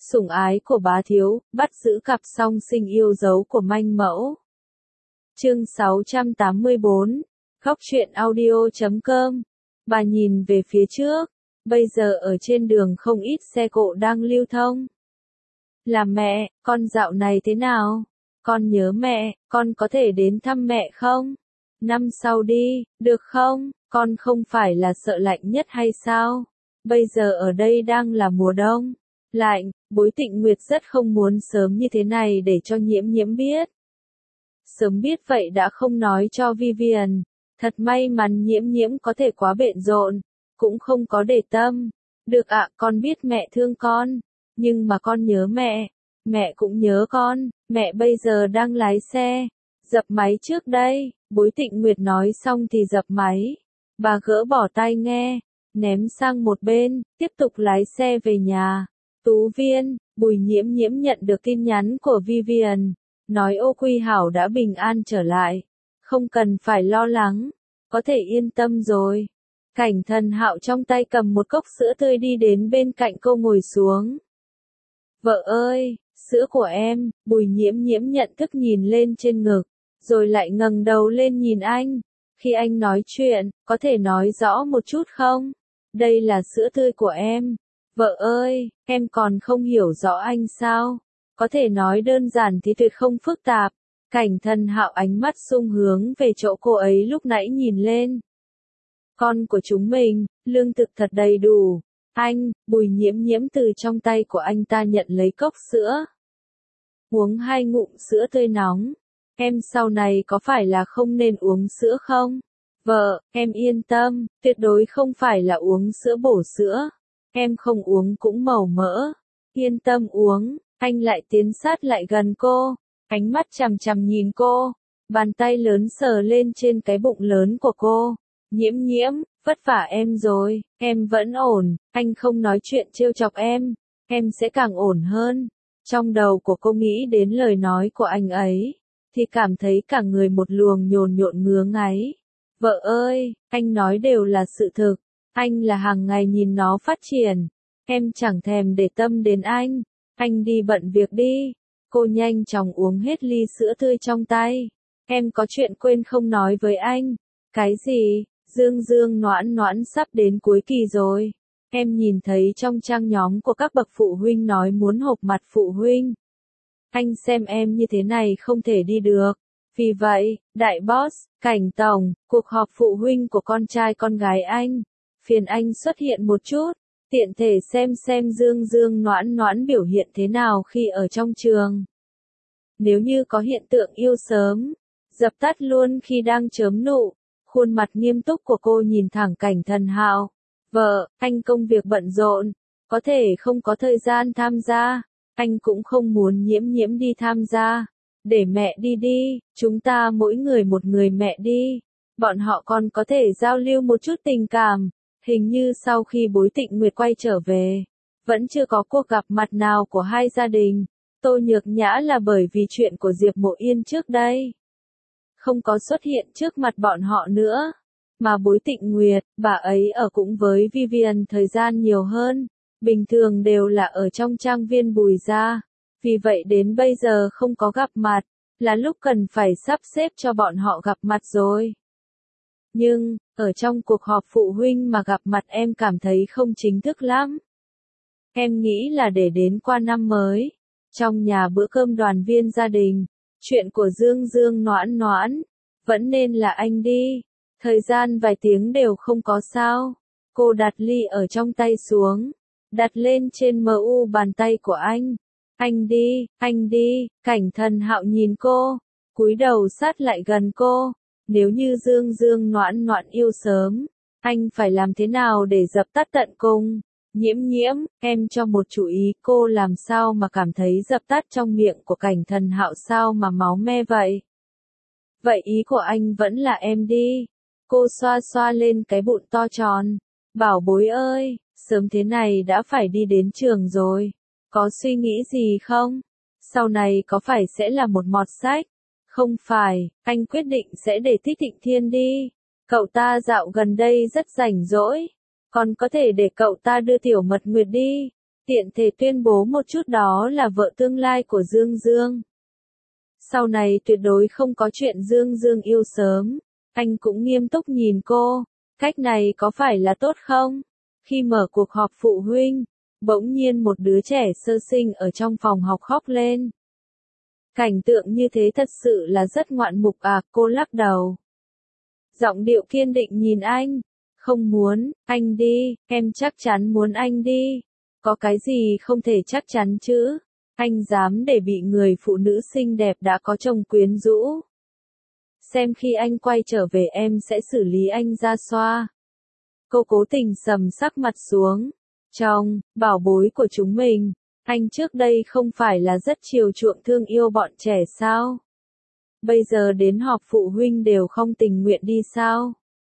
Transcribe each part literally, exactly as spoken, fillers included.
Sủng ái của bá thiếu, bắt giữ cặp song sinh yêu dấu của manh mẫu. Chương sáu trăm tám mươi bốn, Góc truyện audio chấm com. Bà nhìn về phía trước, bây giờ ở trên đường không ít xe cộ đang lưu thông. Là mẹ, con dạo này thế nào? Con nhớ mẹ, con có thể đến thăm mẹ không? Năm sau đi, được không? Con không phải là sợ lạnh nhất hay sao? Bây giờ ở đây đang là mùa đông. Lạnh, Bối Tịnh Nguyệt rất không muốn sớm như thế này để cho Nhiễm Nhiễm biết. Sớm biết vậy đã không nói cho Vivian. Thật may mắn Nhiễm Nhiễm có thể quá bận rộn, cũng không có để tâm. Được ạ, con biết mẹ thương con, nhưng mà con nhớ mẹ, mẹ cũng nhớ con, mẹ bây giờ đang lái xe. Dập máy trước đây, Bối Tịnh Nguyệt nói xong thì dập máy. Bà gỡ bỏ tai nghe, ném sang một bên, tiếp tục lái xe về nhà. Tú Viên, Bùi Nhiễm Nhiễm nhận được tin nhắn của Vivian, nói Ô Quy Hảo đã bình an trở lại, không cần phải lo lắng, có thể yên tâm rồi. Cảnh Thần Hạo trong tay cầm một cốc sữa tươi đi đến bên cạnh cô ngồi xuống. Vợ ơi, sữa của em. Bùi Nhiễm Nhiễm nhận thức nhìn lên trên ngực, rồi lại ngẩng đầu lên nhìn anh. Khi anh nói chuyện, có thể nói rõ một chút không? Đây là sữa tươi của em. Vợ ơi, em còn không hiểu rõ anh sao? Có thể nói đơn giản thì tuyệt không phức tạp. Cảnh Thần Hạo ánh mắt sung hướng về chỗ cô ấy lúc nãy nhìn lên. Con của chúng mình, lương thực thật đầy đủ. Anh, Bùi Nhiễm Nhiễm từ trong tay của anh ta nhận lấy cốc sữa. Uống hai ngụm sữa tươi nóng. Em sau này có phải là không nên uống sữa không? Vợ, em yên tâm, tuyệt đối không phải là uống sữa bổ sữa. Em không uống cũng màu mỡ. Yên tâm uống. Anh lại tiến sát lại gần cô, ánh mắt chằm chằm nhìn cô, bàn tay lớn sờ lên trên cái bụng lớn của cô. Nhiễm Nhiễm, vất vả em rồi, em vẫn ổn, anh không nói chuyện trêu chọc em, em sẽ càng ổn hơn. Trong đầu của cô nghĩ đến lời nói của anh ấy, thì cảm thấy cả người một luồng nhồn nhộn ngứa ngáy. Vợ ơi, anh nói đều là sự thực, anh là hàng ngày nhìn nó phát triển, em chẳng thèm để tâm đến anh. Anh đi bận việc đi. Cô nhanh chóng uống hết ly sữa tươi trong tay. Em có chuyện quên không nói với anh. Cái gì? Dương Dương Noãn Noãn sắp đến cuối kỳ rồi. Em nhìn thấy trong trang nhóm của các bậc phụ huynh nói muốn họp mặt phụ huynh. Anh xem em như thế này không thể đi được. Vì vậy, đại boss, Cảnh tổng, cuộc họp phụ huynh của con trai con gái anh. Phiền anh xuất hiện một chút. Tiện thể xem xem Dương Dương Noãn Noãn biểu hiện thế nào khi ở trong trường. Nếu như có hiện tượng yêu sớm, dập tắt luôn khi đang chớm nụ. Khuôn mặt nghiêm túc của cô nhìn thẳng Cảnh Thần Hạo. Vợ, anh công việc bận rộn, có thể không có thời gian tham gia. Anh cũng không muốn Nhiễm Nhiễm đi tham gia. Để mẹ đi đi, chúng ta mỗi người một người mẹ đi. Bọn họ còn có thể giao lưu một chút tình cảm. Hình như sau khi Bối Tịnh Nguyệt quay trở về, vẫn chưa có cuộc gặp mặt nào của hai gia đình. Tô Nhược Nhã là bởi vì chuyện của Diệp Mộ Yên trước đây, không có xuất hiện trước mặt bọn họ nữa. Mà Bối Tịnh Nguyệt, bà ấy ở cũng với Vivian thời gian nhiều hơn, bình thường đều là ở trong trang viên Bùi gia. Vì vậy đến bây giờ không có gặp mặt, là lúc cần phải sắp xếp cho bọn họ gặp mặt rồi. Nhưng, ở trong cuộc họp phụ huynh mà gặp mặt em cảm thấy không chính thức lắm. Em nghĩ là để đến qua năm mới, trong nhà bữa cơm đoàn viên gia đình, chuyện của Dương Dương Noãn Noãn, vẫn nên là anh đi. Thời gian vài tiếng đều không có sao. Cô đặt ly ở trong tay xuống, đặt lên trên em u bàn tay của anh. Anh đi, anh đi. Cảnh Thần Hạo nhìn cô, cúi đầu sát lại gần cô. Nếu như Dương Dương Noãn Noãn yêu sớm, anh phải làm thế nào để dập tắt tận cùng? Nhiễm Nhiễm, em cho một chú ý, cô làm sao mà cảm thấy dập tắt trong miệng của Cảnh Thần Hạo sao mà máu me vậy? Vậy ý của anh vẫn là em đi. Cô xoa xoa lên cái bụng to tròn. Bảo bối ơi, sớm thế này đã phải đi đến trường rồi. Có suy nghĩ gì không? Sau này có phải sẽ là một mọt sách? Không phải, anh quyết định sẽ để Tích Thịnh Thiên đi. Cậu ta dạo gần đây rất rảnh rỗi. Còn có thể để cậu ta đưa Tiểu Mật Nguyệt đi. tiện thể tuyên bố một chút đó là vợ tương lai của Dương Dương. Sau này tuyệt đối không có chuyện Dương Dương yêu sớm. Anh cũng nghiêm túc nhìn cô, cách này có phải là tốt không? Khi mở cuộc họp phụ huynh, bỗng nhiên một đứa trẻ sơ sinh ở trong phòng học khóc lên. Cảnh tượng như thế thật sự là rất ngoạn mục à, cô lắc đầu. Giọng điệu kiên định nhìn anh. Không muốn, anh đi, em chắc chắn muốn anh đi. Có cái gì không thể chắc chắn chứ? Anh dám để bị người phụ nữ xinh đẹp đã có chồng quyến rũ. Xem khi anh quay trở về em sẽ xử lý anh ra xoa. Cô cố tình sầm sắc mặt xuống. Chồng, bảo bối của chúng mình, anh trước đây không phải là rất chiều chuộng thương yêu bọn trẻ sao? Bây giờ đến họp phụ huynh đều không tình nguyện đi sao?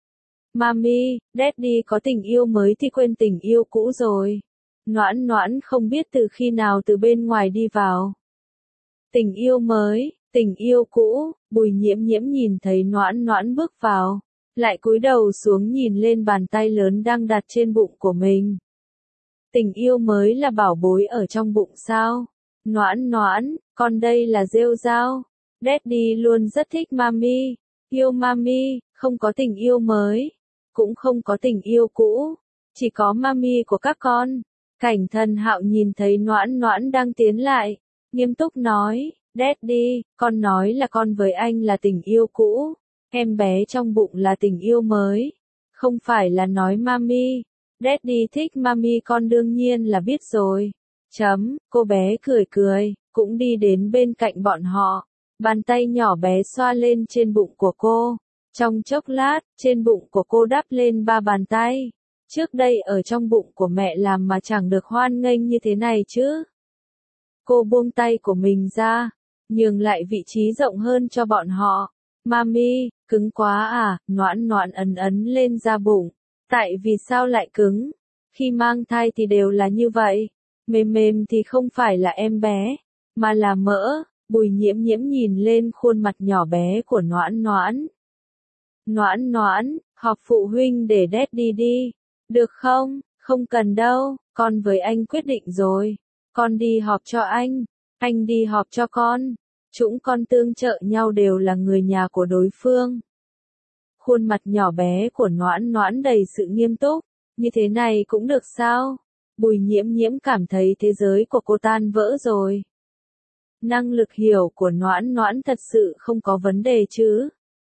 Mami, Daddy có tình yêu mới thì quên tình yêu cũ rồi. Noãn Noãn không biết từ khi nào từ bên ngoài đi vào. Tình yêu mới, tình yêu cũ, Bùi Nhiễm Nhiễm nhìn thấy Noãn Noãn bước vào, lại cúi đầu xuống nhìn lên bàn tay lớn đang đặt trên bụng của mình. Tình yêu mới là bảo bối ở trong bụng sao? Noãn Noãn, con đây là rêu rao. Daddy luôn rất thích Mami, yêu Mami, không có tình yêu mới, cũng không có tình yêu cũ, chỉ có Mami của các con. Cảnh Thần Hạo nhìn thấy Noãn Noãn đang tiến lại, nghiêm túc nói, Daddy, con nói là con với anh là tình yêu cũ, em bé trong bụng là tình yêu mới, không phải là nói Mami. Daddy thích Mami con đương nhiên là biết rồi. Chấm, cô bé cười cười, cũng đi đến bên cạnh bọn họ, bàn tay nhỏ bé xoa lên trên bụng của cô. Trong chốc lát, trên bụng của cô đắp lên ba bàn tay. Trước đây ở trong bụng của mẹ làm mà chẳng được hoan nghênh như thế này chứ. Cô buông tay của mình ra, nhường lại vị trí rộng hơn cho bọn họ. Mami, cứng quá à, Noãn Noãn ấn ấn lên da bụng. Tại vì sao lại cứng? Khi mang thai thì đều là như vậy. Mềm mềm thì không phải là em bé, mà là mỡ. Bùi Nhiễm Nhiễm nhìn lên khuôn mặt nhỏ bé của Noãn Noãn. Noãn Noãn, họp phụ huynh để Daddy đi. Được không? Không cần đâu, con với anh quyết định rồi. Con đi họp cho anh, anh đi họp cho con. Chúng con tương trợ nhau đều là người nhà của đối phương. Khuôn mặt nhỏ bé của Noãn Noãn đầy sự nghiêm túc. Như thế này cũng được sao? Bùi Nhiễm Nhiễm cảm thấy thế giới của cô tan vỡ rồi. Năng lực hiểu của Noãn Noãn thật sự không có vấn đề chứ.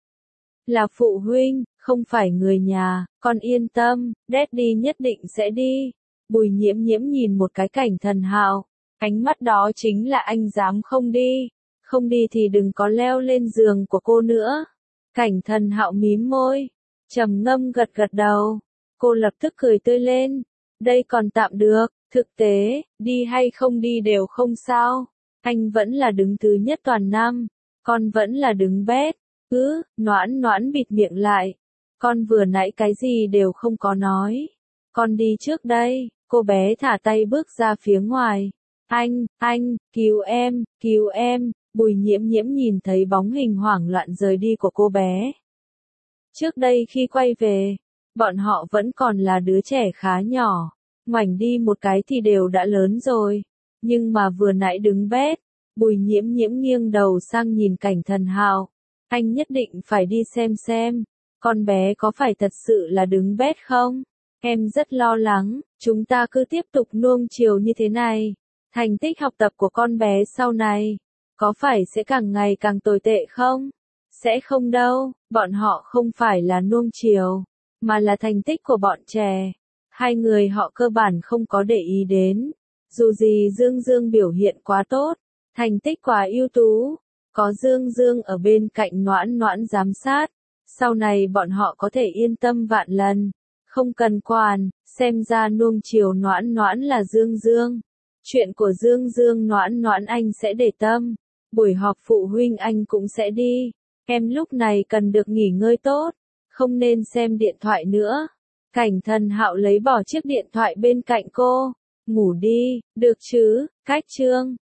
Là phụ huynh, không phải người nhà, con yên tâm, Daddy nhất định sẽ đi. Bùi Nhiễm Nhiễm nhìn một cái Cảnh Thần Hạo, ánh mắt đó chính là anh dám không đi, không đi thì đừng có leo lên giường của cô nữa. Cảnh Thần Hạo mím môi, trầm ngâm gật gật đầu, cô lập tức cười tươi lên, đây còn tạm được, thực tế, đi hay không đi đều không sao, anh vẫn là đứng thứ nhất toàn năm, con vẫn là đứng bét. Cứ, Noãn Noãn bịt miệng lại. Con vừa nãy cái gì đều không có nói. Con đi trước đây, cô bé thả tay bước ra phía ngoài. Anh, anh, cứu em, cứu em, Bùi Nhiễm Nhiễm nhìn thấy bóng hình hoảng loạn rời đi của cô bé. Trước đây khi quay về, bọn họ vẫn còn là đứa trẻ khá nhỏ. Ngoảnh đi một cái thì đều đã lớn rồi. Nhưng mà vừa nãy đứng bét, Bùi Nhiễm Nhiễm nghiêng đầu sang nhìn Cảnh Thần Hạo. Anh nhất định phải đi xem xem, con bé có phải thật sự là đứng bét không? Em rất lo lắng, chúng ta cứ tiếp tục nuông chiều như thế này. Thành tích học tập của con bé sau này, có phải sẽ càng ngày càng tồi tệ không? Sẽ không đâu, bọn họ không phải là nuông chiều, mà là thành tích của bọn trẻ. Hai người họ cơ bản không có để ý đến. Dù gì Dương Dương biểu hiện quá tốt, thành tích quá ưu tú. Có Dương Dương ở bên cạnh Noãn Noãn giám sát, sau này bọn họ có thể yên tâm vạn lần, không cần quản, xem ra nuông chiều Noãn Noãn là Dương Dương. Chuyện của Dương Dương Noãn Noãn anh sẽ để tâm, buổi họp phụ huynh anh cũng sẽ đi, em lúc này cần được nghỉ ngơi tốt, không nên xem điện thoại nữa. Cảnh Thần Hạo lấy bỏ chiếc điện thoại bên cạnh cô, ngủ đi, được chứ, cách chương.